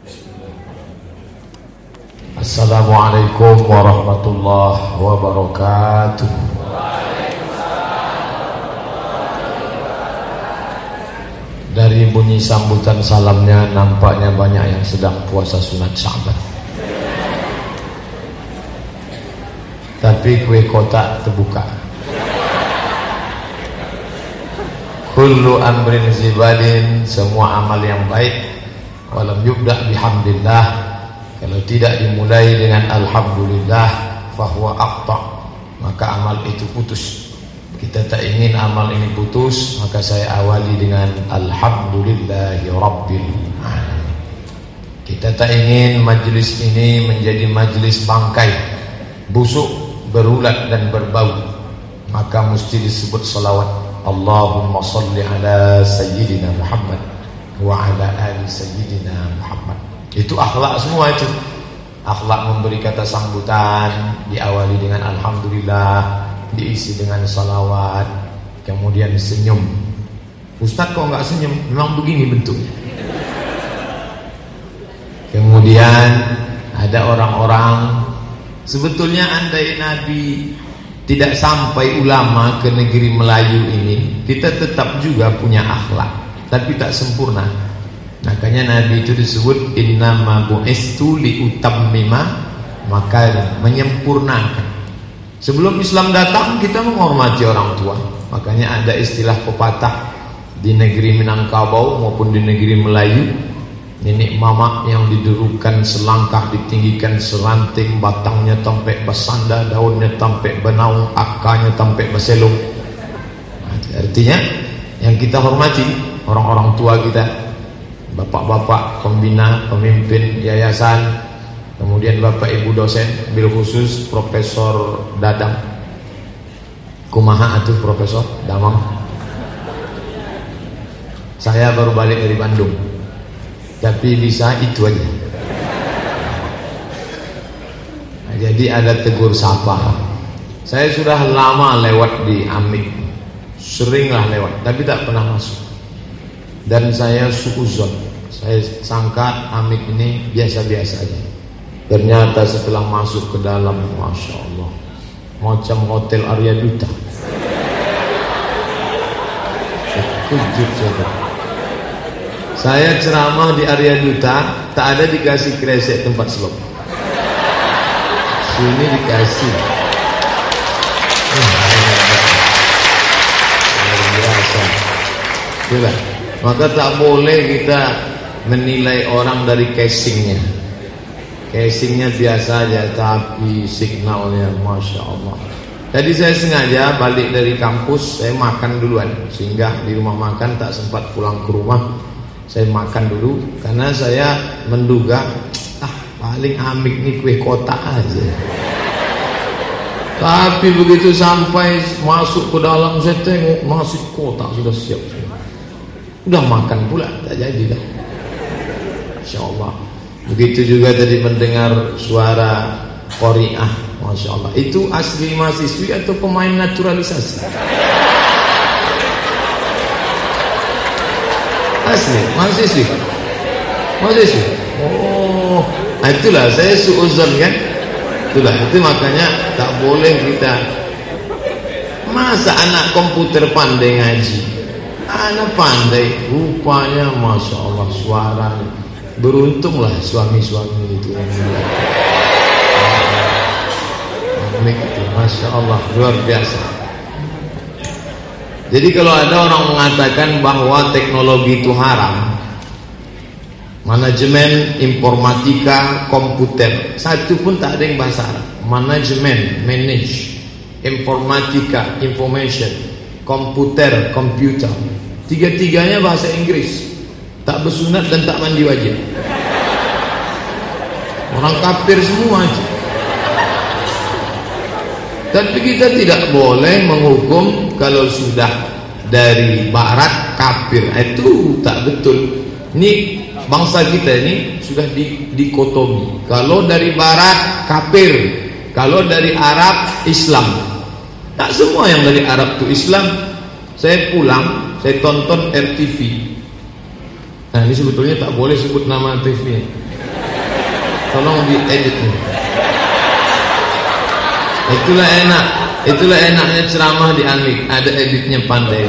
Assalamualaikum warahmatullahi wabarakatuh. Dari bunyi sambutan salamnya nampaknya banyak yang sedang puasa sunat Sya'ban. Tapi kue kotak terbuka. Kullu amrin zibalin, semua amal yang baik walam yubda bihamdillah, kalau tidak dimulai dengan alhamdulillah, fahuwa aqta, maka amal itu putus. Kita tak ingin amal ini putus, maka saya awali dengan alhamdulillahi rabbil alamin. Kita tak ingin majlis ini menjadi majlis bangkai, busuk, berulat dan berbau, maka mesti disebut salawat. Allahumma salli ala sayyidina Muhammad wa ala ali sayyidina Muhammad. Itu akhlak semua itu. Akhlak memberi kata sambutan, diawali dengan alhamdulillah, diisi dengan salawat, kemudian senyum. Ustaz kok enggak senyum? Memang begini bentuknya. Kemudian ada orang-orang, sebetulnya andai Nabi tidak sampai ulama ke negeri Melayu ini, kita tetap juga punya akhlak, tapi tak sempurna. Makanya Nabi itu disebut innama bu'istu liutammima makarim, menyempurnakan. Sebelum Islam datang kita menghormati orang tua. Makanya ada istilah pepatah di negeri Minangkabau maupun di negeri Melayu, nenek mama yang didudukan selangkah ditinggikan seranting, batangnya tampek basanda, daunnya tampek benaung, akarnya tampek baselung. Artinya yang kita hormati orang-orang tua kita, bapak-bapak pembina, pemimpin yayasan, kemudian bapak ibu dosen, bil khusus Profesor Dadang. Kumaha atuh Profesor Damang? Saya baru balik dari Bandung, tapi bisa itu aja. Nah, jadi ada tegur sapa. Saya sudah lama lewat di Amik, seringlah lewat, tapi tak pernah masuk. Dan saya suuzon, saya sangka Amik ini biasa-biasa aja. Ternyata setelah masuk ke dalam, Masya Allah, macam hotel Arya Duta. Terkejut saya. Saya ceramah di Arya Duta, tak ada dikasih kresek tempat selop. Sini dikasih. Luar biasa. Coba. Maka tak boleh kita menilai orang dari casingnya. Casingnya biasa aja, tapi signalnya Masya Allah. Jadi saya sengaja balik dari kampus, saya makan duluan, sehingga di rumah makan tak sempat pulang ke rumah. Saya makan dulu, karena saya menduga paling Amik nih kue kotak aja. Tapi begitu sampai masuk ke dalam, saya tengok nasi kotak sudah siap. Udah makan pula, tak jadi dah. Masya Allah. Begitu juga tadi mendengar suara Qori'ah, Masya Allah. Itu asli mahasiswi atau pemain naturalisasi? Asli mahasiswi. Mahasiswi. Oh, itulah saya suuzon kan. Itulah, itu makanya tak boleh kita. Masa anak komputer pandai ngaji? Anak pandai, rupanya Masya Allah suaranya. Beruntunglah suami-suami itu yang Amik itu, Masya Allah, luar biasa. Jadi kalau ada orang mengatakan bahwa teknologi itu haram, manajemen, informatika, komputer, satu pun tak ada yang bahasa Arab. Manajemen, manage, informatika, information, komputer, computer, tiga-tiganya bahasa Inggris. Tak bersunat dan tak mandi wajib. Orang kafir semua aja. Tapi kita tidak boleh menghukum kalau sudah dari barat kafir. Itu tak betul. Ini bangsa kita ini sudah dikotomi. Kalau dari barat kafir, kalau dari Arab Islam. Tak semua yang dari Arab itu Islam. Saya pulang, saya tonton RTV. Nah ini sebetulnya tak boleh sebut nama TV. Tolong diedit nih. Itulah enaknya ceramah di Amik, ada editnya pandai.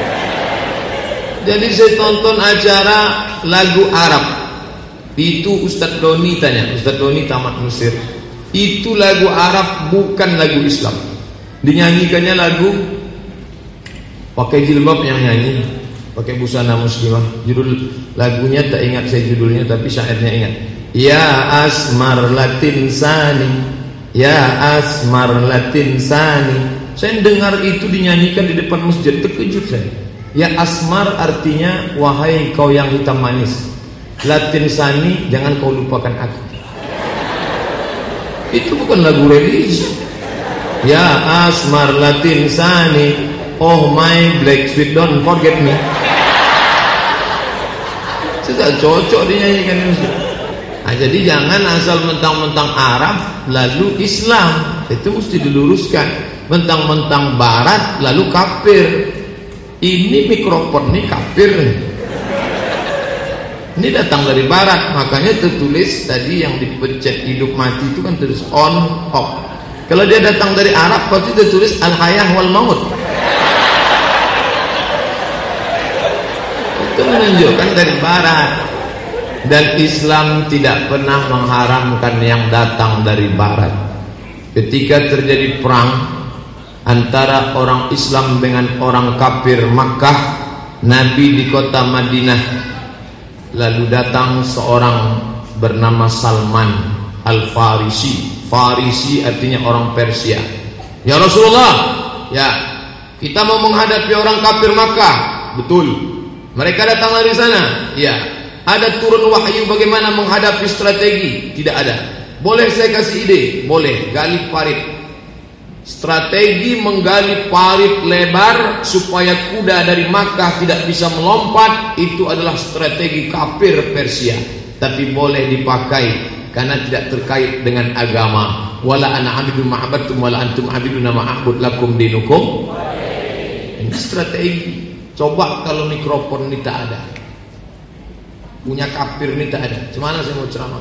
Jadi saya tonton acara lagu Arab. Itu Ustadz Doni tanya, Ustadz Doni tamat Mesir. Itu lagu Arab bukan lagu Islam. Dinyanyikannya lagu pakai jilbab yang nyanyi, pakai busana muslimah. Judul lagunya tak ingat saya judulnya, tapi syairnya ingat. Ya asmar latin sani, ya asmar latin sani. Saya dengar itu dinyanyikan di depan masjid, terkejut saya. Ya asmar artinya wahai kau yang hitam manis, latin sani jangan kau lupakan aku. Itu bukan lagu religi. Ya asmar latin sani, oh my black sweet don't forget me. Tidak cocok dinyanyikan di masjid. Nah, jadi jangan asal mentang-mentang Arab lalu Islam, itu mesti diluruskan. Mentang-mentang Barat lalu kafir. Ini mikrofon ini kafir. Ini datang dari Barat, makanya tertulis tadi yang dipencet hidup mati itu kan tulis on off. Kalau dia datang dari Arab pasti tertulis al-hayah wal maut. Itu menunjukkan dari Barat. Dan Islam tidak pernah mengharamkan yang datang dari Barat. Ketika terjadi perang antara orang Islam dengan orang kafir Makkah, Nabi di kota Madinah, lalu datang seorang bernama Salman Al-Farisi. Farisi artinya orang Persia. Ya Rasulullah, ya kita mau menghadapi orang kafir Makkah. Betul. Mereka datang dari sana. Ya. Ada turun wahyu bagaimana menghadapi strategi? Tidak ada. Boleh saya kasih ide? Boleh. Gali parit. Strategi menggali parit lebar supaya kuda dari Makkah tidak bisa melompat, itu adalah strategi kafir Persia. Tapi boleh dipakai karena tidak terkait dengan agama. Wala ana abidun ma'abadtum wala antum abiduna ma'abud lakum dinukum. Ini strategi. Coba kalau mikrofon ini tak ada, punya kafir ini tak ada, gimana saya mau ceramah?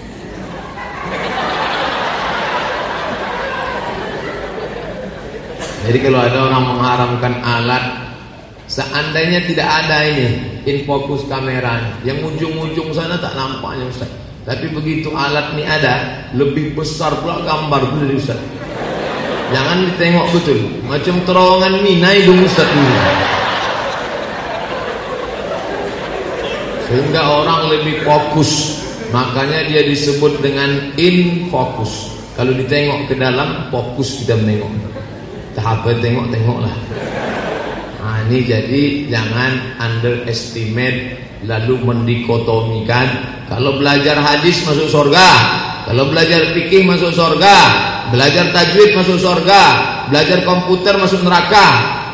Jadi kalau ada orang mengharamkan alat, seandainya tidak ada ini infocus kamera, yang ujung-ujung sana tak nampaknya Ustaz. Tapi begitu alat ini ada, lebih besar pula gambar itu dari Ustaz. Jangan ditengok betul, macam terowongan Minai dong Ustaz ini. Sehingga orang lebih fokus, makanya dia disebut dengan in fokus. Kalau ditengok ke dalam, fokus kita menengok. Tak apa tengok-tengoklah. Nah, ini jadi jangan underestimate lalu mendikotomikan. Kalau belajar hadis masuk surga, kalau belajar fikih masuk surga, belajar tajwid masuk surga, belajar komputer masuk neraka.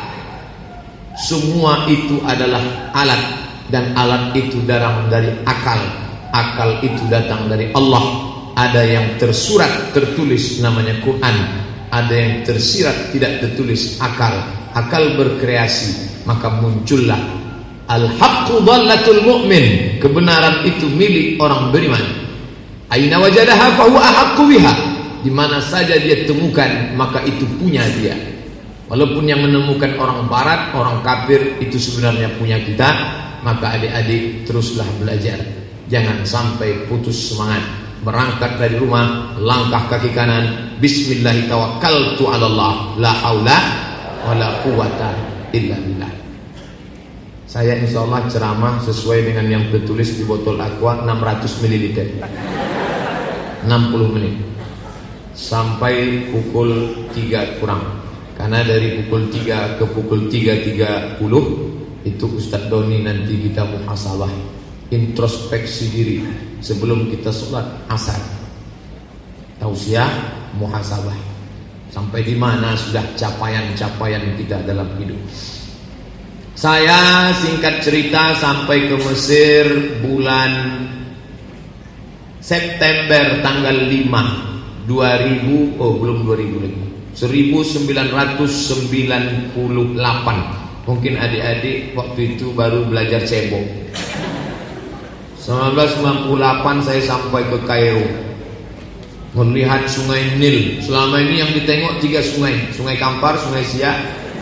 Semua itu adalah alat. Dan alat itu datang dari akal. Akal itu datang dari Allah. Ada yang tersurat, tertulis namanya Quran. Ada yang tersirat, tidak tertulis, akal. Akal berkreasi. Maka muncullah al-haqqu dhallatul mu'min. Kebenaran itu milik orang beriman. Aina wajadaha fahuwa ahaqqu biha. Di mana saja dia temukan, maka itu punya dia. Walaupun yang menemukan orang barat, orang kafir, itu sebenarnya punya kita. Maka adik-adik teruslah belajar. Jangan sampai putus semangat. Berangkat dari rumah, langkah kaki kanan, bismillah tawakkaltu 'ala Allah, la haula wala quwata illa billah. Saya insyaallah ceramah sesuai dengan yang tertulis di botol aqua 600 ml. 60 menit. Sampai pukul 3 kurang. Karena dari pukul 3 ke pukul 3.30 itu Ustadz Doni nanti kita muhasabah, introspeksi diri sebelum kita sholat asar. Tausiah, muhasabah. Sampai di mana sudah capaian-capaian kita dalam hidup. Saya singkat cerita sampai ke Mesir bulan September tanggal 5 2000, belum 2000 lagi, 1998. Mungkin adik-adik waktu itu baru belajar cebok. 1998 saya sampai ke Kairo. melihat sungai Nil. Selama ini yang ditengok 3 sungai, Sungai Kampar, Sungai Siak.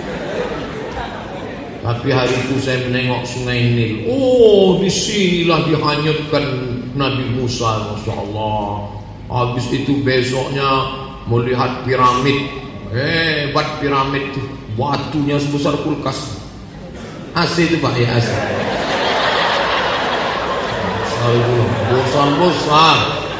Tapi hari itu saya menengok sungai Nil. Oh, disinilah dihanyutkan Nabi Musa, Masya Allah. Habis itu besoknya melihat piramid. Hebat piramid itu, batunya sebesar kulkas. AC itu Pak, ya AC. Besar-besar.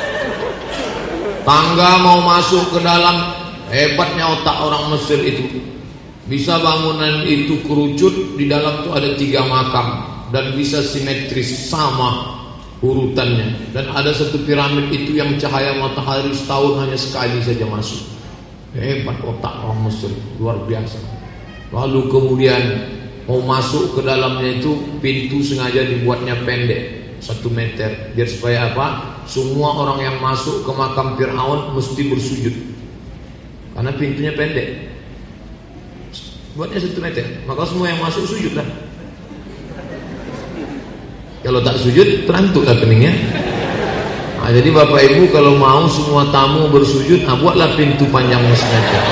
Tangga mau masuk ke dalam. Hebatnya otak orang Mesir itu. Bisa bangunan itu kerucut, di dalam itu ada 3 makam dan bisa simetris sama urutannya. Dan ada satu piramid itu yang cahaya matahari setahun hanya sekali saja masuk. Hebat otak orang Mesir, luar biasa. Lalu kemudian mau masuk ke dalamnya itu, pintu sengaja dibuatnya pendek 1 meter, biar supaya apa? Semua orang yang masuk ke makam Fir'aun mesti bersujud, karena pintunya pendek. Buatnya 1 meter, maka semua yang masuk sujudlah. Kalau tak sujud, terantuklah keningnya. Nah, jadi Bapak Ibu kalau mau semua tamu bersujud, buatlah pintu panjang 1 meter.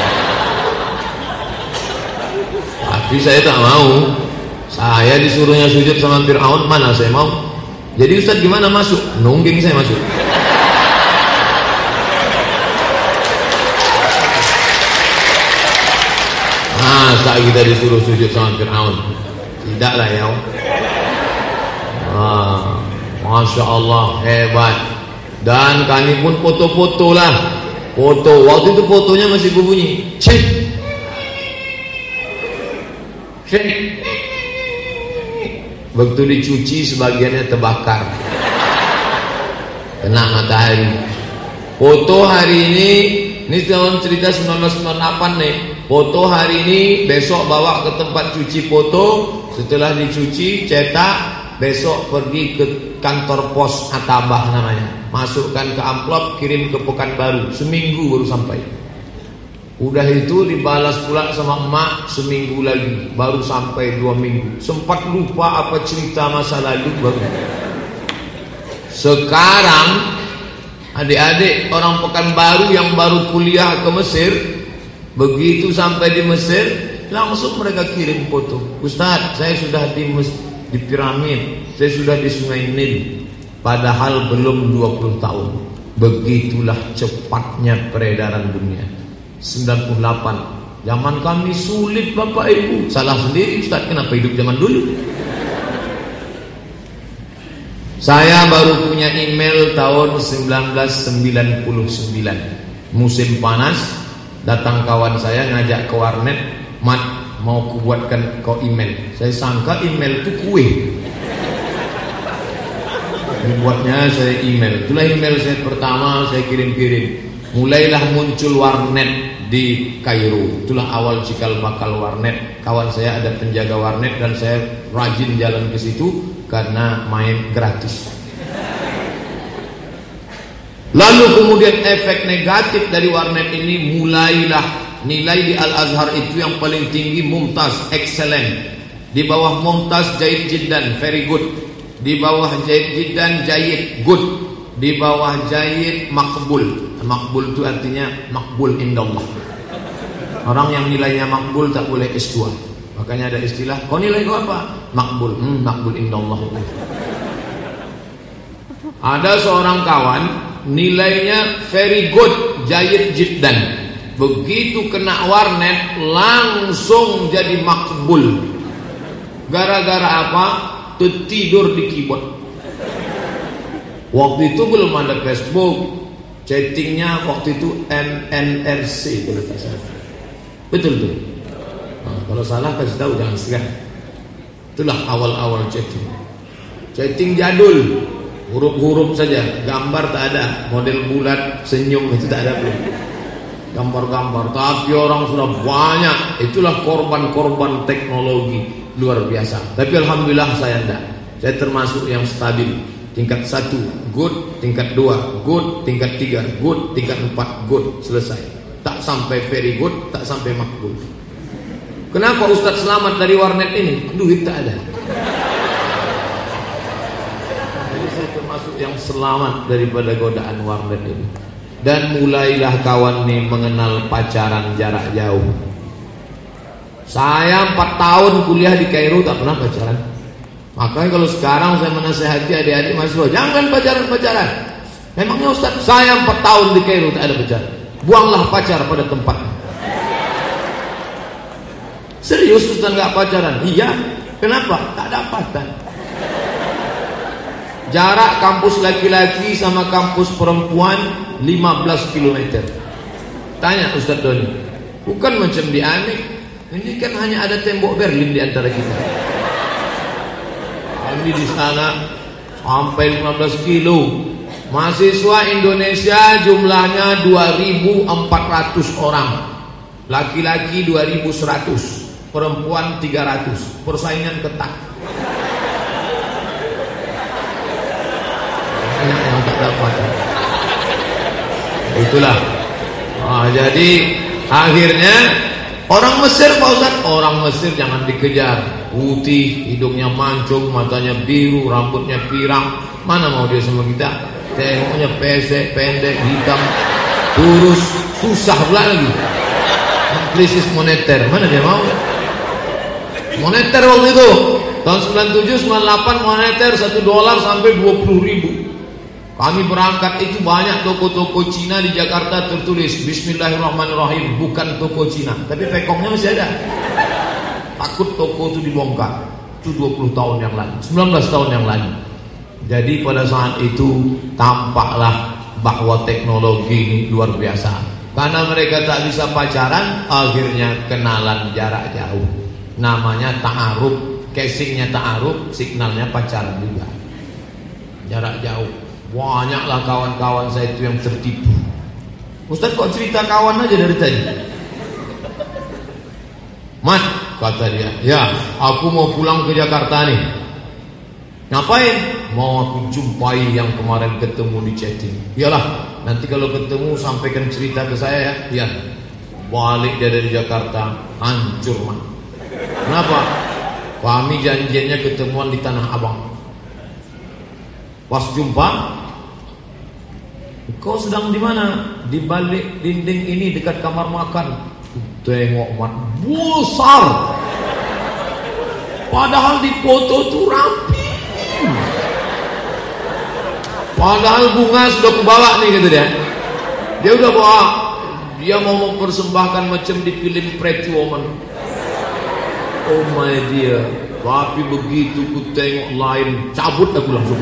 Tapi saya tak mau. Saya disuruhnya sujud sama Fir'aun, mana saya mau. Jadi Ustaz gimana masuk? Nungging saya masuk. Saat kita disuruh sujud sama Fir'aun, tidaklah ya. Masya Allah, hebat. Dan kami pun foto-foto lah. Foto, waktu itu fotonya masih berbunyi cek, cek. Begitu dicuci sebagiannya terbakar, kena matahari. Foto hari ini tahun cerita 1998 nih. Foto hari ini, besok bawa ke tempat cuci foto. Setelah dicuci, cetak, besok pergi ke kantor pos Atabah namanya. Masukkan ke amplop, kirim ke Pekanbaru. Seminggu baru sampai. Udah itu dibalas pula sama emak, seminggu lagi. Baru sampai 2 minggu. Sempat lupa apa cerita masa lalu baru. Sekarang adik-adik orang Pekanbaru yang baru kuliah ke Mesir, begitu sampai di Mesir, langsung mereka kirim foto. Ustaz, saya sudah di piramid, saya sudah di Sungai Nil. Padahal belum 20 tahun. Begitulah cepatnya peredaran dunia. 98, zaman kami sulit Bapak Ibu. Salah sendiri Ustaz, kenapa hidup zaman dulu? Saya baru punya email tahun 1999. Musim panas, datang kawan saya ngajak ke warnet, Mat, mau kubuatkan kau email. Saya sangka email itu kue. Dibuatnya saya email. Itulah email saya pertama, saya kirim-kirim. Mulailah muncul warnet di Kairo. Itulah awal cikal bakal warnet. Kawan saya ada penjaga warnet dan saya rajin jalan ke situ karena main gratis. Lalu kemudian efek negatif dari warnet ini, mulailah nilai di Al-Azhar itu yang paling tinggi Mumtaz, excellent. Di bawah Mumtaz Jaid Jiddan, very good. Di bawah Jaid Jiddan, Jaid, good. Di bawah Jaid, Makbul. Makbul itu artinya makbul indallah. Orang yang nilainya makbul tak boleh S2. Makanya ada istilah, kau nilai kau apa? Makbul. Makbul indallah. Ada seorang kawan nilainya very good, Jaid Jiddan. Begitu kena warnet langsung jadi makbul. Gara-gara apa? Tertidur di keyboard. Waktu itu belum ada Facebook. Chattingnya waktu itu MNRC kalau tak salah. Betul tuh. Nah, kalau salah kasih tahu, jangan segan. Itulah awal-awal chatting. Chatting jadul, huruf-huruf saja, gambar tak ada, model bulat, senyum itu tak ada belum. Gambar-gambar, tapi orang sudah banyak. Itulah korban-korban teknologi luar biasa. Tapi alhamdulillah saya enggak. Saya termasuk yang stabil. Tingkat 1 good, tingkat 2 good, tingkat 3 good, tingkat 4 good, selesai. Tak sampai very good, tak sampai makbul. Kenapa Ustaz selamat dari warnet ini? Duit tak ada. Jadi saya termasuk yang selamat daripada godaan warnet ini. Dan mulailah kawan nih mengenal pacaran jarak jauh. Saya 4 tahun kuliah di Kairo tak pernah pacaran. Makanya kalau sekarang saya menasihati adik-adik mahasiswa, jangan pacaran. Memangnya Ustaz, saya 4 tahun di Kairo tak ada pacaran. Buanglah pacar pada tempatnya. Serius Ustaz nggak pacaran? Iya. Kenapa? Tak dapatan. Jarak kampus laki-laki sama kampus perempuan 15 km. Tanya Ustaz Doni. Bukan macam di Amik. Ini kan hanya ada tembok Berlin di antara kita. Kami di sana sampai 15 kilo. Mahasiswa Indonesia jumlahnya 2.400 orang. Laki-laki 2.100, perempuan 300. Persaingan ketat. Banyak yang tak dapat. Itulah. Jadi akhirnya orang Mesir, Pak Ustaz, orang Mesir jangan dikejar. Putih, hidungnya mancung, matanya biru, rambutnya pirang. Mana mau dia sama kita? Tengoknya pesek, pendek, hitam, kurus, susah pula lagi. Krisis moneter, mana dia mau? Moneter waktu itu tahun 97, 98 moneter $1 sampai 20.000. Kami berangkat itu banyak toko-toko Cina di Jakarta tertulis Bismillahirrahmanirrahim, bukan toko Cina, tapi pekongnya masih ada. Takut toko itu dibongkar. Itu 20 tahun yang lalu, 19 tahun yang lalu. Jadi pada saat itu tampaklah bahwa teknologi ini luar biasa. Karena mereka tak bisa pacaran, akhirnya kenalan jarak jauh. Namanya ta'aruf, casingnya ta'aruf, signalnya pacaran juga. Jarak jauh. Banyaklah kawan-kawan saya itu yang tertipu. Ustaz kok cerita kawan aja dari tadi? Mat, kata dia, ya aku mau pulang ke Jakarta nih. Ngapain? Mau aku jumpai yang kemarin ketemu di chatting. Iyalah, nanti kalau ketemu sampaikan cerita ke saya ya. Ya. Balik dia dari Jakarta, hancur man. Kenapa? Kami janjiannya ketemuan di Tanah Abang. Pas jumpa, kau sedang di mana? Di balik dinding ini dekat kamar makan. Tengok mat, besar. Padahal di foto tuh rapi. Padahal bunga sudah kubawa nih kata dia. Dia udah bawa. Dia mau mempersembahkan macam di film Pretty Woman. Oh my dear. Tapi begitu ku tengok lain, cabut aku langsung.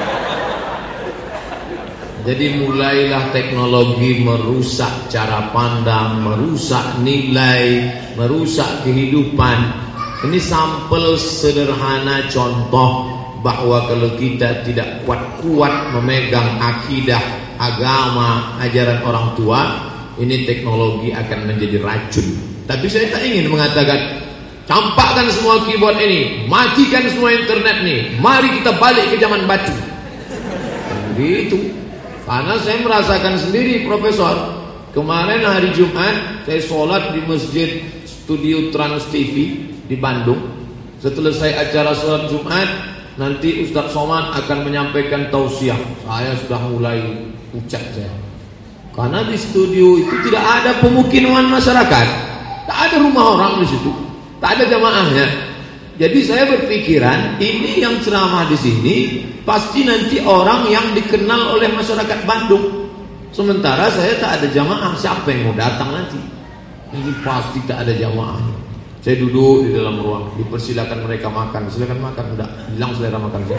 Jadi mulailah teknologi merusak cara pandang, merusak nilai, merusak kehidupan. Ini sampel sederhana contoh bahwa kalau kita tidak kuat-kuat memegang akidah, agama, ajaran orang tua, ini teknologi akan menjadi racun. Tapi saya tak ingin mengatakan campakkan semua keyboard ini, matikan semua internet nih, mari kita balik ke zaman batu. Begitu. Karena saya merasakan sendiri, Profesor. Kemarin hari Jumat saya sholat di Masjid Studio Trans TV di Bandung. Setelah saya acara sholat Jumat, nanti Ustadz Somad akan menyampaikan tausiah. Saya sudah mulai ucap saya. Karena di studio itu tidak ada pemukiman masyarakat, tak ada rumah orang di situ, tak ada jamaahnya. Jadi saya berpikiran ini yang ceramah di sini pasti nanti orang yang dikenal oleh masyarakat Bandung. Sementara saya tak ada jamaah, siapa yang mau datang nanti? Ini pasti tak ada jamaahnya. Saya duduk di dalam ruang, dipersilakan mereka makan. Silakan makan, udah bilang selera makan saya.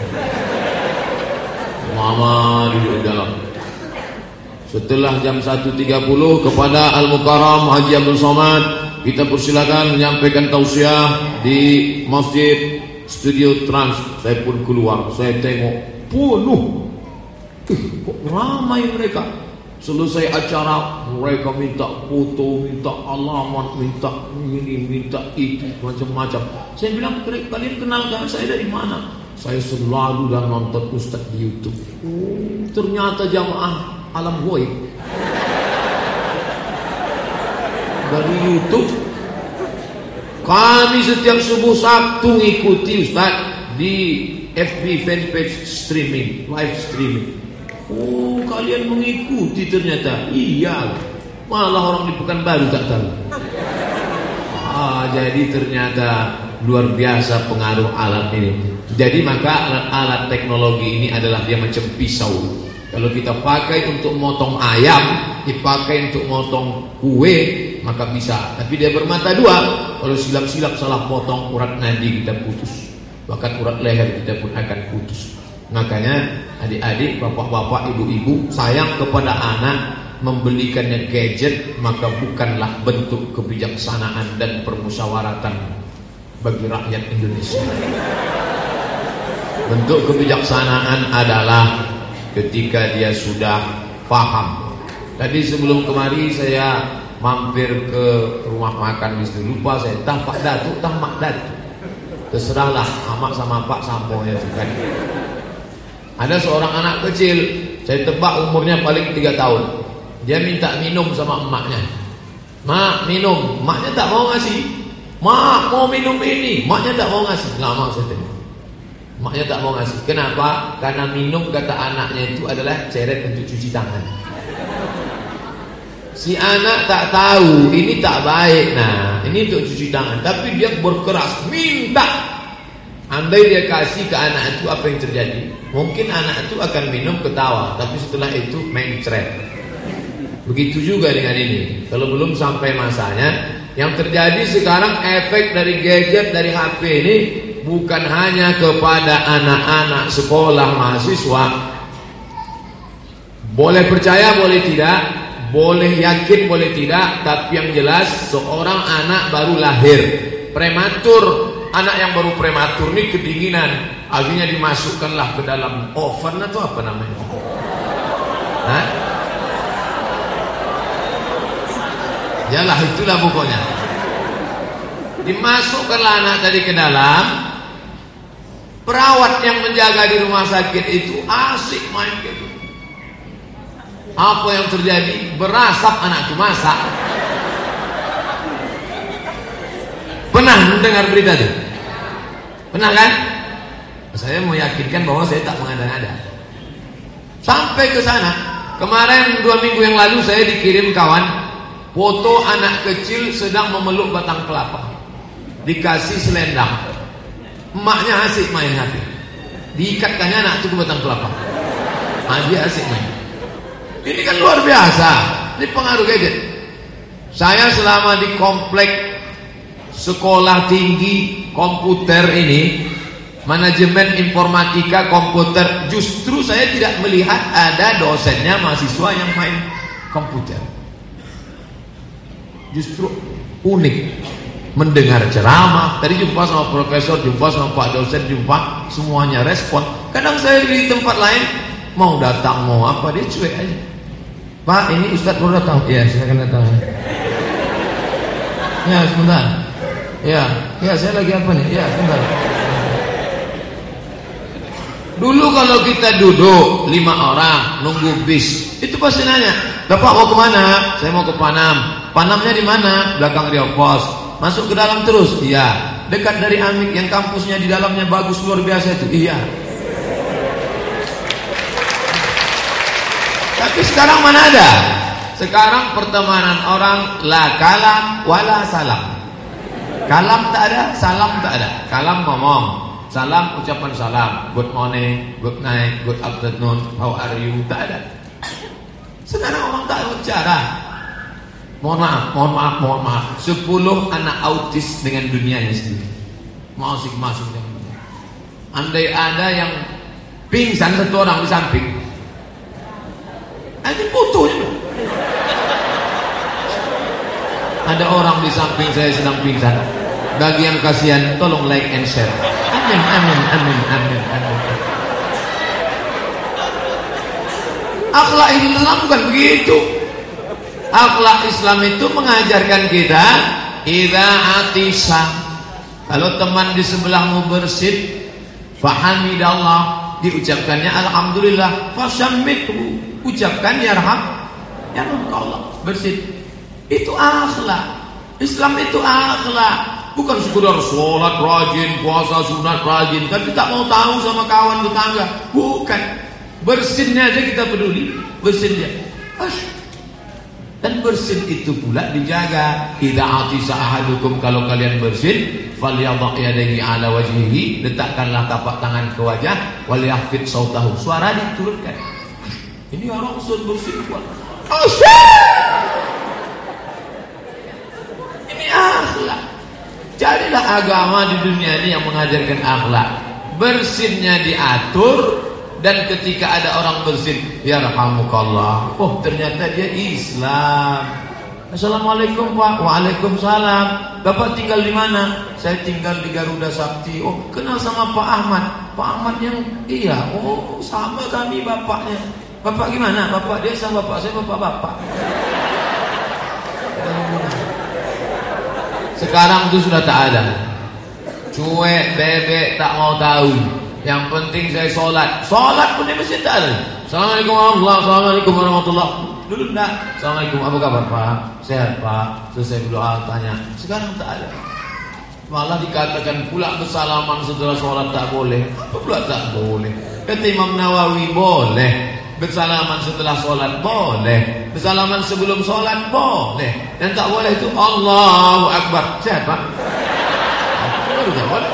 Mama duduk di dalam. Setelah jam 1.30 kepada Al-Mukarram Haji Abdul Somad, kita persilakan menyampaikan tausiah di Masjid Studio Trans. Saya pun keluar, saya tengok penuh. Kok ramai mereka. Selesai acara, mereka minta foto, minta alamat, minta ini, minta itu, macam-macam. Saya bilang, kalian kenalkan saya dari mana? Saya selalu dah nonton Ustaz di YouTube. Oh, ternyata jamaah alam goib. Dari YouTube. Kami setiap subuh Sabtu ngikuti Ustaz di FB fanpage streaming, live streaming. Oh, kalian mengikuti ternyata. Iya, malah orang di Pekanbaru tak tahu. Jadi ternyata luar biasa pengaruh alat ini. Jadi maka alat teknologi ini adalah dia macam pisau. Kalau kita pakai untuk motong ayam, dipakai untuk motong kue, maka bisa. Tapi dia bermata dua. Kalau silap-silap salah potong, urat nadi kita putus. Bahkan urat leher kita pun akan putus. Makanya adik-adik, bapak-bapak, ibu-ibu sayang kepada anak, membelikannya gadget, maka bukanlah bentuk kebijaksanaan dan permusyawaratan bagi rakyat Indonesia. Bentuk kebijaksanaan adalah ketika dia sudah paham. Tadi sebelum kemari saya mampir ke rumah makan di situ, lupa saya tah Pak Datuk, tah Mak Datuk. Terserahlah amak sama Pak samponya itu kan. Ada seorang anak kecil, saya tebak umurnya paling 3 tahun. Dia minta minum sama emaknya. Mak, minum. Maknya tak mau ngasih. Mak, mau minum ini. Maknya tak mau ngasih. Lama saya tengok. Maknya tak mau ngasih. Kenapa? Karena minum, kata anaknya itu adalah ceret untuk cuci tangan. Si anak tak tahu ini tak baik. Nah, ini untuk cuci tangan. Tapi dia berkeras, minta. Andai dia kasih ke anak itu, apa yang terjadi? Mungkin anak itu akan minum ketawa, tapi setelah itu mencret. Begitu juga dengan ini. Kalau belum sampai masanya, yang terjadi sekarang efek dari gadget, dari HP ini bukan hanya kepada anak-anak sekolah mahasiswa. Boleh percaya, boleh tidak, boleh yakin, boleh tidak, tapi yang jelas seorang anak baru lahir, prematur. Anak yang baru prematur ini kedinginan, akhirnya dimasukkanlah ke dalam oven atau apa namanya? Hah? Yalah, itulah pokoknya. Dimasukkanlah anak tadi ke dalam. Perawat yang menjaga di rumah sakit itu asik main gitu. Apa yang terjadi? Berasap anak itu, masak. Pernah mendengar berita itu? Pernah kan? Saya mau yakinkan bahwa saya tak mengada-ngada. Sampai ke sana. Kemarin 2 minggu yang lalu saya dikirim kawan foto anak kecil sedang memeluk batang kelapa. Dikasih selendang. Emaknya asik main HP. Diikatkannya anak itu ke batang kelapa. Dia asik main. Ini kan luar biasa. Ini pengaruh gadget. Saya selama di komplek sekolah tinggi komputer ini, manajemen informatika komputer, justru saya tidak melihat ada dosennya mahasiswa yang main komputer. Justru unik mendengar ceramah. Tadi jumpa sama profesor, jumpa sama pak dosen, jumpa semuanya respon. Kadang saya di tempat lain mau datang mau apa, dia cuek aja. Pak, ini Ustadz baru datang. Ya, silakan datang. Ya, sebentar. Ya, saya lagi apa nih? Ya, sebentar. Dulu kalau kita duduk 5 orang nunggu bis, itu pasti nanya, Bapak mau kemana? Saya mau ke Panam. Panamnya di mana? Belakang Rio Pos. Masuk ke dalam terus? Iya. Dekat dari Amik yang kampusnya di dalamnya bagus luar biasa itu? Iya. Tapi sekarang mana ada? Sekarang pertemanan orang la kalam wala salam. Kalam tak ada, salam tak ada. Kalam ngomong, salam ucapan salam, good morning, good night, good afternoon, how are you, tak ada. Sekarang orang tak bicara. Mohon maaf. 10 anak autis dengan dunianya sendiri. Masing-masing dengan dunia. Andai ada yang pingsan 1 orang di samping, ini butuhnya. Ada orang di samping saya sedang pingsan. Bagi yang kasihan, tolong like and share. Amin. Akhlak Islam bukan begitu. Akhlak Islam itu mengajarkan kita idza atisa, kalau teman di sebelahmu bersin, fahamidallah, diucapkannya alhamdulillah, fasyammithu, ucapkan yarhamkallah, bersin. Itu akhlak. Islam itu akhlak, bukan sekedar sholat rajin, puasa sunat rajin, tapi tak mau tahu sama kawan tetangga. Bukan. Bersinnya aja kita peduli, bersin dia. Dan bersin itu pula dijaga. Idza atisa ahadukum, kalau kalian bersin, falyadha yadayhi ala wajhihi, letakkanlah tapak tangan ke wajah, wal yahfid sautahu, suara diturunkan. Ini orang usul bersin kuat. Ini akhlak. Carilah agama di dunia ini yang mengajarkan akhlak. Bersinnya diatur. Dan ketika ada orang bersin, yarhamukallah, oh ternyata dia Islam. Assalamualaikum Pak. Waalaikumsalam. Bapak tinggal di mana? Saya tinggal di Garuda Sakti. Oh, kenal sama Pak Ahmad. Pak Ahmad yang iya. Oh, sama kami bapaknya. Bapak gimana? Bapak dia sama bapak saya, bapak-bapak. Sekarang itu sudah tak ada. Cuek, bebek, tak mau tahu. Yang penting saya sholat pun di masjid tak ada. Assalamualaikum warahmatullahi wabarakatuh. Assalamualaikum warahmatullahi. Dulu enggak. Assalamualaikum, apa kabar Pak? Sehat Pak. Selesai berdoa tanya. Sekarang tak ada. Malah dikatakan pula bersalaman setelah sholat tak boleh. Apa pula tak boleh? Kata Imam Nawawi boleh. Bersalaman setelah sholat boleh. Bersalaman sebelum sholat boleh. Dan tak boleh itu Allahu Akbar. Sehat Pak? Baru tak boleh.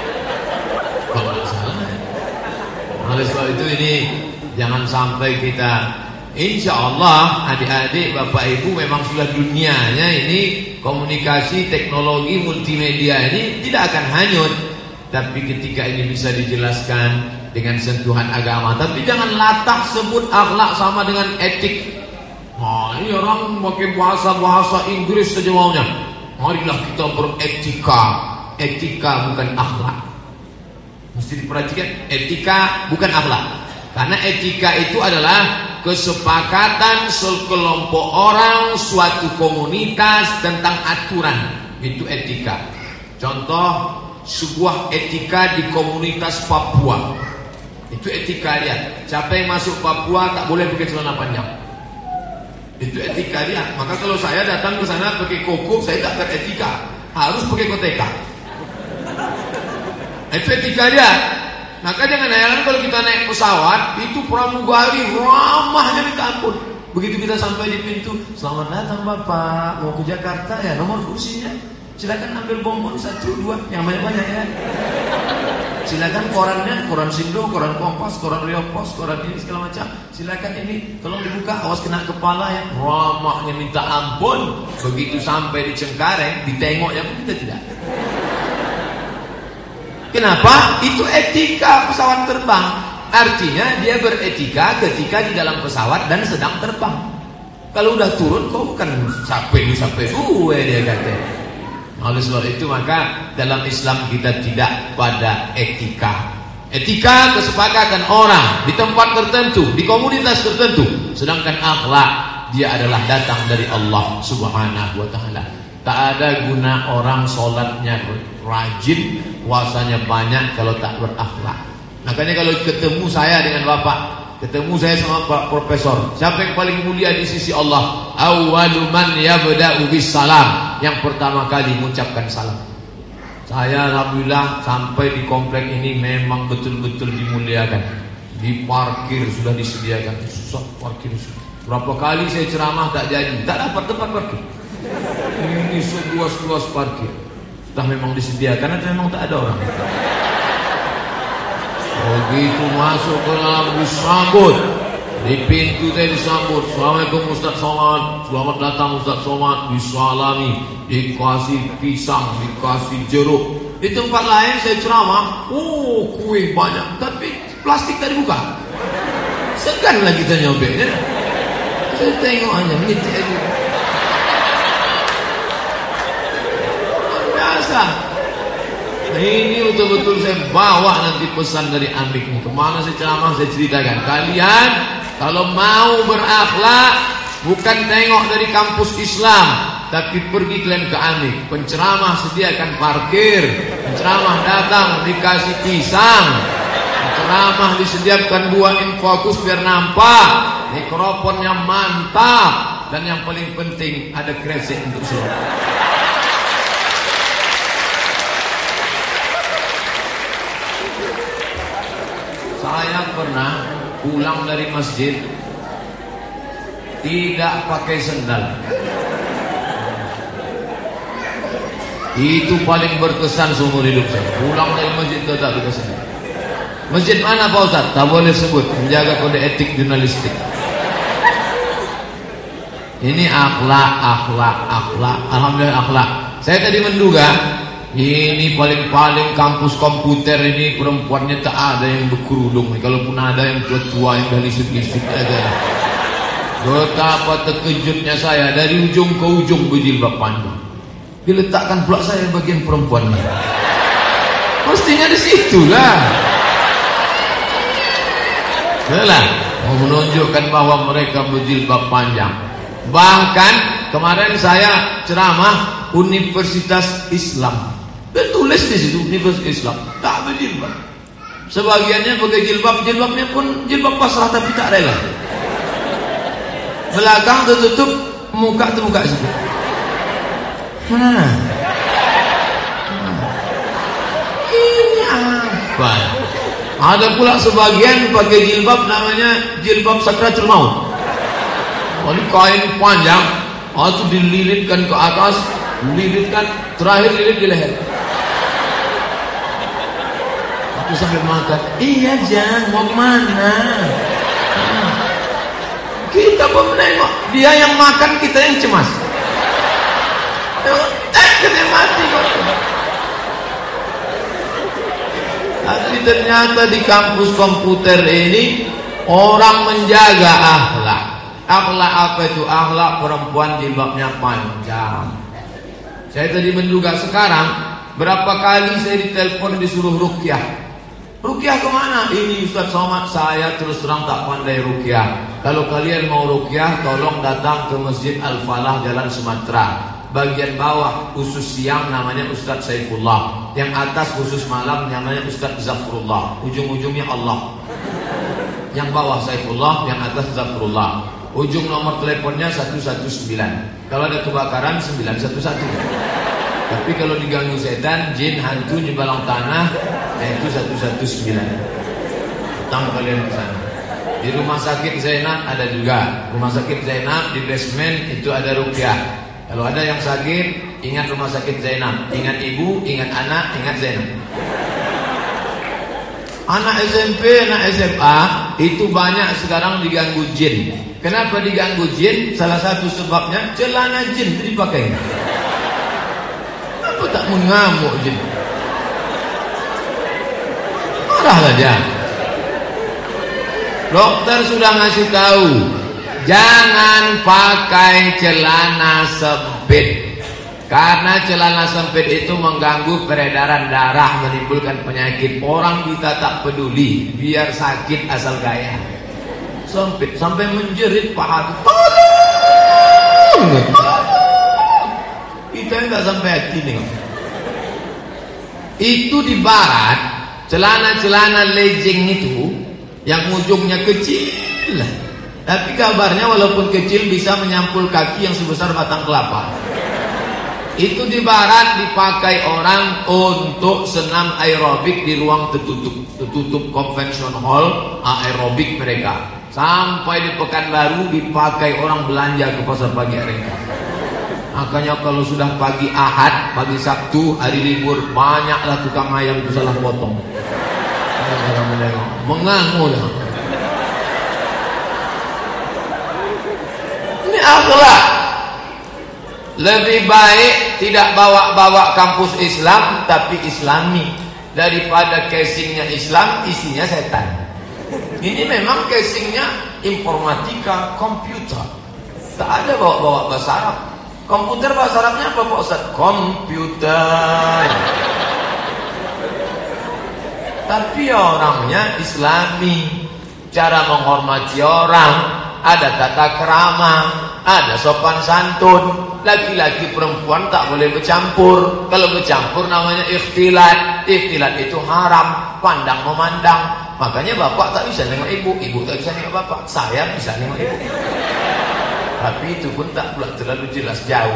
Oleh sebab itu ini jangan sampai kita, insya Allah adik-adik, bapak ibu, memang sudah dunianya ini komunikasi, teknologi, multimedia ini tidak akan hanyut. Tapi ketika ini bisa dijelaskan dengan sentuhan agama, tapi jangan latah sebut akhlak sama dengan etik. Nah, ini orang pakai bahasa Inggris saja maunya. Marilah kita beretika. Etika bukan akhlak. Mesti diperhatikan, etika bukan akhlak. Karena etika itu adalah kesepakatan sekelompok orang, suatu komunitas tentang aturan. Itu etika. Contoh, sebuah etika di komunitas Papua. Itu etika dia. Siapa yang masuk Papua tak boleh pakai celana panjang. Itu etika dia. Maka kalau saya datang ke sana pakai koko, saya tak beretika. Harus pakai koteka. Itu etika dia. Maka jangan heran kalau kita naik pesawat, itu pramugari ramahnya minta ampun. Begitu kita sampai di pintu, selamat datang Bapak, mau ke Jakarta ya, nomor kursinya. Silakan ambil bonbon 1, 2, yang banyak-banyak ya. Silakan korannya, koran Sindo, koran Kompas, koran Rio Pos, koran ini segala macam. Silakan ini, tolong dibuka, awas kena kepala ya. Ramahnya minta ampun. Begitu sampai di Cengkareng, ditengoknya pun kita tidak. Kenapa? Itu etika pesawat terbang. Artinya dia beretika ketika di dalam pesawat dan sedang terbang. Kalau udah turun, kok bukan sampai dia kata. Oleh sebab itu maka dalam Islam kita tidak pada etika. Etika kesepakatan orang di tempat tertentu, di komunitas tertentu. Sedangkan akhlak dia adalah datang dari Allah Subhanahu wa taala. Tak ada guna orang sholatnya rajin, puasanya banyak kalau tak berakhlak. Makanya kalau ketemu saya dengan bapak, ketemu saya sama Pak Profesor, siapa yang paling mulia di sisi Allah? Awwalu man yabda'u bis salam. Yang pertama kali mengucapkan salam. Saya alhamdulillah sampai di komplek ini memang betul-betul dimuliakan. Di parkir sudah disediakan. Susah parkir. Berapa kali saya ceramah tak jadi, tak dapat tempat parkir. Ini seluas-luas parkir. Sudah memang disediakan atau memang tak ada orang? Begitu masuk ke dalam disambut. Di pintu saya disambut. Assalamualaikum Ustaz Somad. Selamat datang Ustaz Somad. Disalami, dikasih pisang, dikasih jeruk. Di tempat lain saya ceramah, kue banyak, tapi plastik tak dibuka. Segan lagi kita nyobeknya. Saya tengok aja, gitu aja. Biasa. Nah, ini betul-betul saya bawa nanti pesan dari Amik. Kemana saya ceramah saya ceritakan. Kalian kalau mau berakhlak, bukan tengok dari kampus Islam, tapi pergi kalian ke Amik. Penceramah sediakan parkir, penceramah datang dikasih pisang, penceramah disediakan 2 infokus biar nampak, mikrofonnya mantap, dan yang paling penting ada kresek untuk sholat. Saya pernah pulang dari masjid tidak pakai sendal. Itu paling berkesan seumur hidup saya. Pulang dari masjid tetap pakai sendal. Masjid mana Pak Ustaz? Tak boleh sebut, menjaga kode etik jurnalistik. Ini akhlak. Alhamdulillah akhlak. Saya tadi menduga ini paling kampus komputer ini perempuannya tak ada yang berkerudung. Kalaupun ada yang tua-tua yang dah lisut-lisut ada. Betapa terkejutnya saya, dari ujung ke ujung berjilbab panjang. Diletakkan pula saya bagian perempuannya. Pastinya di situlah. Itulah mau menunjukkan bahwa mereka berjilbab panjang. Bahkan kemarin saya ceramah Universitas Islam. Dan tulis di situ Universitas Islam tak berjilbab. Sebagiannya pakai jilbab, jilbabnya pun jilbab pasrah tapi tak rela. Belakang tertutup, muka terbuka situ. Ini apa? Ada pula sebagian pakai jilbab namanya jilbab sakratul maut. Ini kain panjang, itu dililitkan ke atas, dililitkan, terakhir lilit di leher. Aku sambil makan, iya Jang, mau kemana? Kita pun menengok, dia yang makan, kita yang cemas. Kita mati kok. Tapi ternyata di kampus komputer ini orang menjaga akhlak. Akhlak apa itu? Akhlak perempuan jilbabnya panjang. Saya tadi menduga sekarang berapa kali saya ditelepon disuruh ruqyah. Ruqyah kemana? Ini Ustaz Somad, saya terus terang tak pandai ruqyah. Kalau kalian mau ruqyah, tolong datang ke Masjid Al-Falah Jalan Sumatera. Bagian bawah khusus siang namanya Ustaz Saifullah, yang atas khusus malam namanya Ustaz Zafrullah. Ujung-ujungnya Allah. Yang bawah Saifullah, yang atas Zafrullah. Ujung nomor teleponnya 119. Kalau ada kebakaran 911. Tapi kalau diganggu setan, jin, hantu, nyebalang tanah, itu 119. Datang kalian ke sana. Di rumah sakit Zainab ada juga. Rumah sakit Zainab di basement itu ada ruqyah. Kalau ada yang sakit, ingat rumah sakit Zainab, ingat ibu, ingat anak, ingat Zainab. Anak SMP, anak SMA itu banyak sekarang diganggu jin. Kenapa diganggu jin? Salah satu sebabnya celana jin itu dipakai. Apa tak mengamuk jin? Marahlah dia. Dokter sudah ngasih tahu, jangan pakai celana sempit. Karena celana sempit itu mengganggu peredaran darah, menimbulkan penyakit. Orang kita tak peduli, biar sakit asal gaya. Sempit sampai menjerit paha. Tolong! Kita enggak sampai hati nih. Itu di barat, celana-celana legging itu yang ujungnya kecil. Tapi kabarnya walaupun kecil bisa menyampul kaki yang sebesar batang kelapa. Itu di barat dipakai orang untuk senam aerobik di ruang tertutup convention hall aerobik mereka. Sampai di Pekanbaru dipakai orang belanja ke pasar pagi mereka. Makanya kalau sudah pagi Ahad, pagi Sabtu, hari libur, banyaklah tukang ayam itu salah potong. Mengangu dah. Ini akhlak. Lebih baik tidak bawa-bawa kampus Islam tapi Islami daripada casingnya Islam isinya setan. Ini memang casingnya informatika, komputer. Tak ada bawa-bawa bahasa Arab. Komputer bahasa Arabnya apa Pak Ustaz? Komputer. Tapi orangnya Islami. Cara menghormati orang, ada tata krama, ada sopan santun. Laki-laki perempuan tak boleh bercampur. Kalau bercampur namanya ikhtilat. Ikhtilat itu haram, pandang memandang. Makanya bapak tak bisa nengok ibu, ibu tak bisa nengok bapak, saya bisa nengok ibu. Tapi itu pun tak pula terlalu jelas jauh.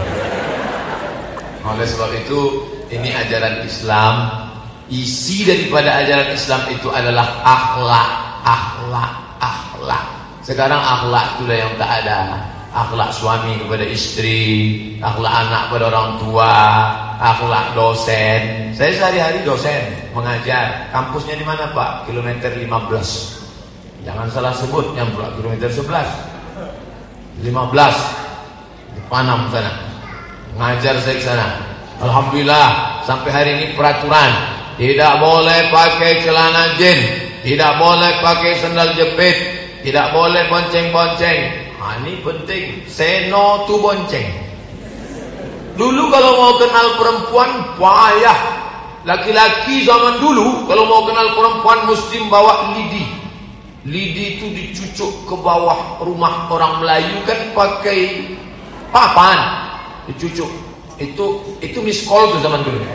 Oleh sebab itu, ini ajaran Islam. Isi daripada ajaran Islam itu adalah akhlak. akhlak. Sekarang akhlak itulah yang tak ada. Akhlak suami kepada istri, akhlak anak kepada orang tua, akhlak dosen. Saya sehari-hari dosen, mengajar. Kampusnya di mana Pak? Kilometer 15. Jangan salah sebut, yang kilometer 11. 15 di Panam sana. Ngajar saya ke sana. Alhamdulillah sampai hari ini peraturan tidak boleh pakai celana jeans, tidak boleh pakai sandal jepit, tidak boleh bonceng-bonceng. Ini penting. Say no to bonceng. Dulu kalau mau kenal perempuan payah. Laki-laki zaman dulu kalau mau kenal perempuan mesti bawa lidi. Lidi itu dicucuk ke bawah rumah orang Melayu kan pakai papan, dicucuk. Itu miss call tuh zaman dulu.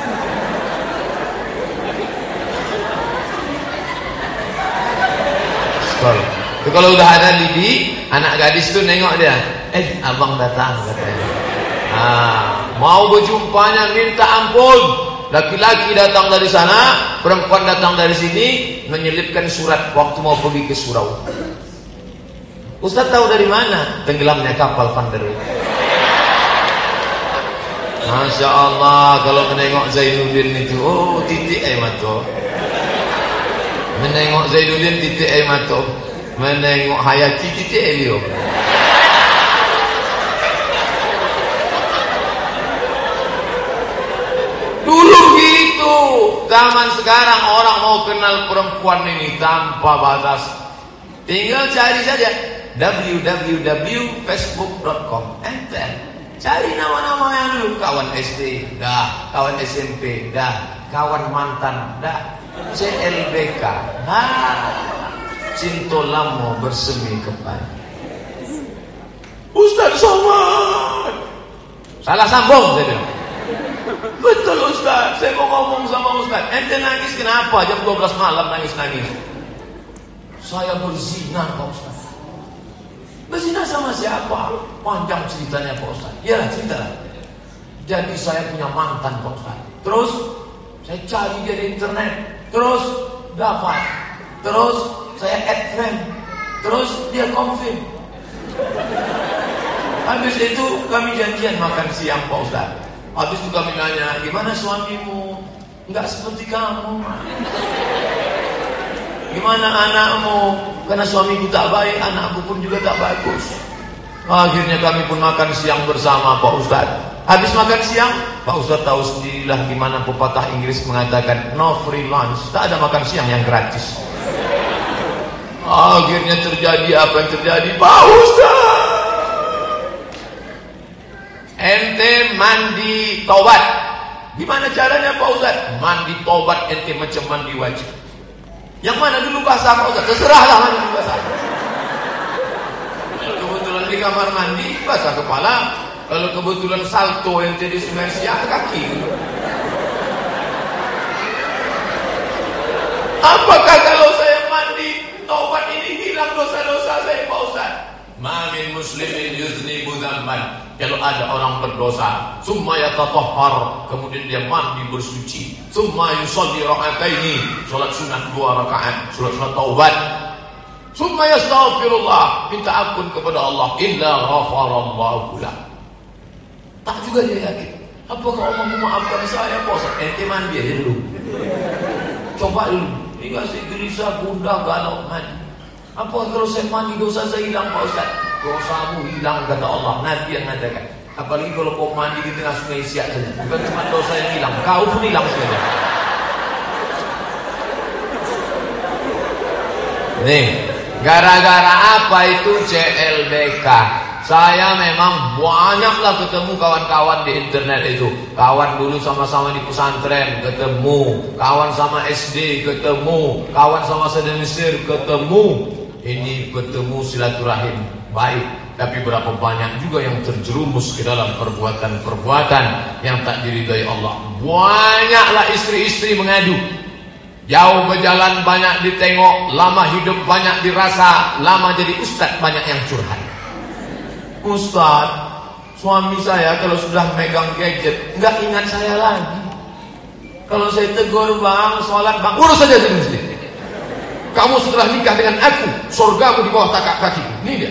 Call. Itu kalau udah ada lidi, anak gadis tuh nengok dia. Abang datang katanya. Mau berjumpanya minta ampun. Laki-laki datang dari sana, perempuan datang dari sini, menyelipkan surat waktu mau pergi ke surau. Ustaz tahu dari mana? Tenggelamnya kapal Van der Weyden. Masya Allah, kalau menengok Zainuddin itu, titik air mata. Menengok Zainuddin titik air mata. Menengok Hayati titik air liur. Dulu gitu. Zaman sekarang orang mau kenal perempuan ini tanpa batas. Tinggal cari saja www.facebook.com. Enter. Cari nama-nama yang dulu. Kawan SD, dah. Kawan SMP, dah. Kawan mantan, dah. CLBK, Cinta lama bersemi kembali. Ustaz Somad, salah sambung saya bilang. Betul Ustaz, saya mau ngomong sama Ustaz. Ente nangis kenapa? Jam 12 malam nangis-nangis. Saya berzina Pak Ustaz. Berzina sama siapa? Panjang ceritanya Pak Ustaz. Ya ceritalah. Jadi saya punya mantan Pak Ustaz. Terus saya cari dia di internet. Terus dapat. Terus saya add friend. Terus dia confirm. Habis itu kami janjian makan siang Pak Ustaz. Habis itu kami nanya, gimana suamimu? Enggak seperti kamu. Gimana anakmu? Karena suamiku tak baik, anakku pun juga tak bagus. Akhirnya kami pun makan siang bersama Pak Ustaz. Habis makan siang, Pak Ustaz tahu sendirilah gimana pepatah Inggris mengatakan no free lunch. Tak ada makan siang yang gratis. Akhirnya terjadi apa yang terjadi Pak Ustaz. Ente mandi taubat. Gimana caranya Pak Ustaz? Mandi taubat ente macam mandi wajib. Yang mana dulu basah Pak Ustaz? Terserahlah mana dulu basah. Kebetulan di kamar mandi basah kepala. Kalau kebetulan salto ente di Sungai Siak kaki. Apakah kalau saya mandi taubat ini hilang dosa-dosa saya Pak Ustaz? Ma min muslimin yuznibu dzamban. Kalau ada orang berdosa, summa yatatahhar, kemudian dia mandi bersuci, summa yusalli raka'ataini, salat sunat 2 rakaat, salat taubat, summa yastaghfirullah, minta ampun kepada Allah, illa ghafarallahu lah. Tak juga dia yakin. Apakah Allah memaafkan saya Pak Ustaz? Ente mandi aja dulu. Coba dulu. Ini kasih gelisah, gundah, galau mandi. Apa kalau saya mandi dosa saya hilang Pak Ustaz? Dosamu hilang kata Allah. Nabi yang mengatakan. Apalagi kalau kau mandi di tengah Sungai Siak saja. Bukan cuma dosa yang hilang, kau pun hilang saja. Nih, gara-gara apa itu CLBK? Saya memang banyaklah ketemu kawan-kawan di internet itu. Kawan dulu sama-sama di pesantren ketemu, kawan sama SD ketemu, kawan sama sedenisir ketemu. Ini bertemu silaturahim baik, tapi berapa banyak juga yang terjerumus ke dalam perbuatan-perbuatan yang tak diridai Allah. Banyaklah istri-istri mengadu. Jauh berjalan banyak ditengok, lama hidup banyak dirasa, lama jadi ustaz banyak yang curhat. Ustaz, suami saya kalau sudah megang gadget enggak ingat saya lagi. Kalau saya tegur bang, sholat bang, urus saja di masjid. Kamu setelah nikah dengan aku, surgamu di bawah tapak kakiku. Ini dia.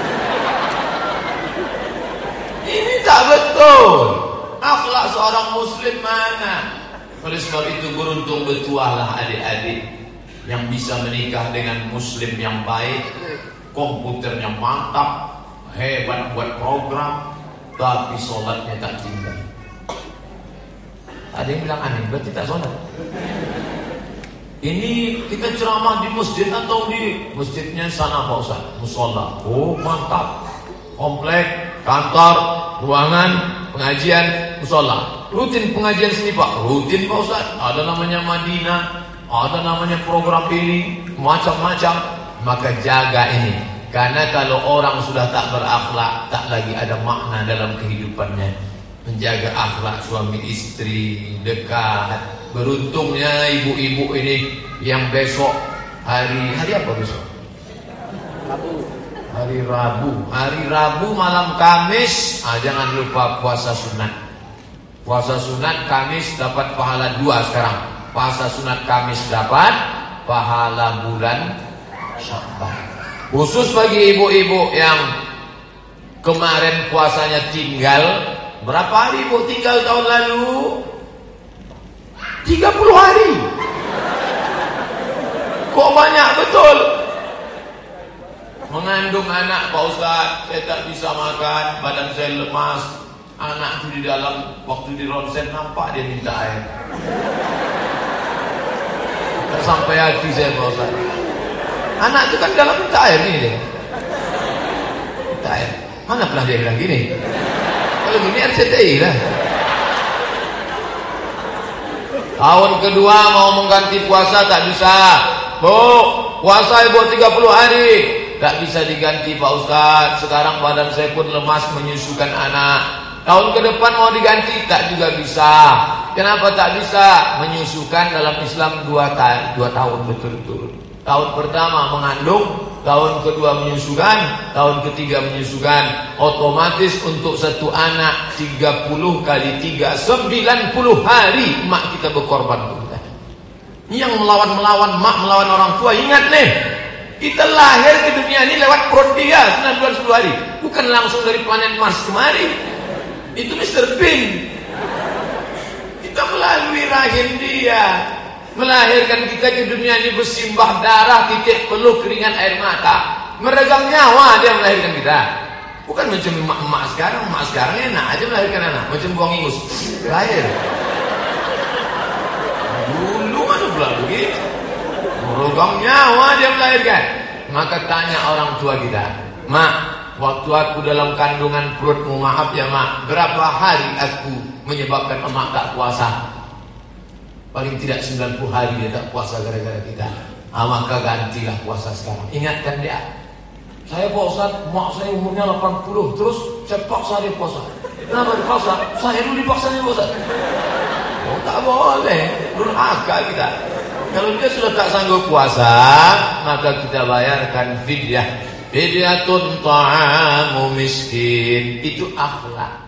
Ini tak betul. Akhlak seorang muslim mana? Oleh sebab itu beruntung bertuahlah adik-adik yang bisa menikah dengan muslim yang baik, komputernya mantap, hebat buat program, tapi sholatnya tak tinggal. Ada yang bilang aneh, berarti tak sholat. Ini kita ceramah di masjid atau di masjidnya sana Pak Ustaz? Musola. Oh mantap. Komplek, kantor, ruangan, pengajian, musola. Rutin pengajian sini Pak? Rutin Pak Ustaz. Ada namanya Madinah, ada namanya program ini, macam-macam. Maka jaga ini. Karena kalau orang sudah tak berakhlak, tak lagi ada makna dalam kehidupannya. Menjaga akhlak suami istri, dekat. Beruntungnya ibu-ibu ini yang besok hari apa besok? Hari Rabu malam Kamis, jangan lupa puasa sunat. Puasa sunat Kamis dapat pahala 2 sekarang. Puasa sunat Kamis dapat pahala bulan Syawal. Khusus bagi ibu-ibu yang kemarin puasanya tinggal. Berapa hari ibu tinggal tahun lalu? 30 hari. Kok banyak betul? Mengandung anak Pak Ustaz, saya tak bisa makan, badan saya lemas. Anak itu di dalam, waktu di ronsen nampak dia minta air. Tak sampai hati saya Pak Ustaz. Anak itu kan dalam minta air ni dia. Minta air. Mana pernah dia bilang gini? Kalau gini RCTI lah. Tahun kedua mau mengganti puasa tak bisa. Bu, puasa ibu 30 hari. Tak bisa diganti Pak Ustaz. Sekarang badan saya pun lemas menyusukan anak. Tahun ke depan mau diganti tak juga bisa. Kenapa tak bisa? Menyusukan dalam Islam 2 tahun betul-betul. Tahun pertama mengandung, tahun kedua menyusukan, tahun ketiga menyusukan. Otomatis untuk satu anak 30 kali 3 90 hari mak kita berkorban untuk kita. Ini yang melawan mak, melawan orang tua. Ingat nih, kita lahir ke dunia ini lewat perut dia 9 bulan 10 hari. Bukan langsung dari planet Mars kemari. Itu Mr. Bean. Kita melalui rahim dia. Melahirkan kita ke dunia ini bersimbah darah, titik peluh, keringat, air mata. Meregang nyawa dia melahirkan kita. Bukan macam emak sekarang enak aja melahirkan anak. Macam buang ingus. Lahir. Dulu mana pula begitu. Meregang nyawa dia melahirkan. Maka tanya orang tua kita, Mak, waktu aku dalam kandungan perutmu, maaf ya Mak, berapa hari aku menyebabkan emak tak puasa? Paling tidak 90 hari dia tak puasa gara-gara kita. Maka gantilah puasa sekarang. Ingatkan dia. Saya Pak Ustaz, mak saya umurnya 80, terus saya paksa dia puasa. Kenapa dipaksa? Saya dulu dipaksa dia puasa. Oh tak boleh, durhaka kita. Kalau dia sudah tak sanggup puasa, maka kita bayarkan fidyah. Fidyatun ta'amu miskin. Itu akhlak.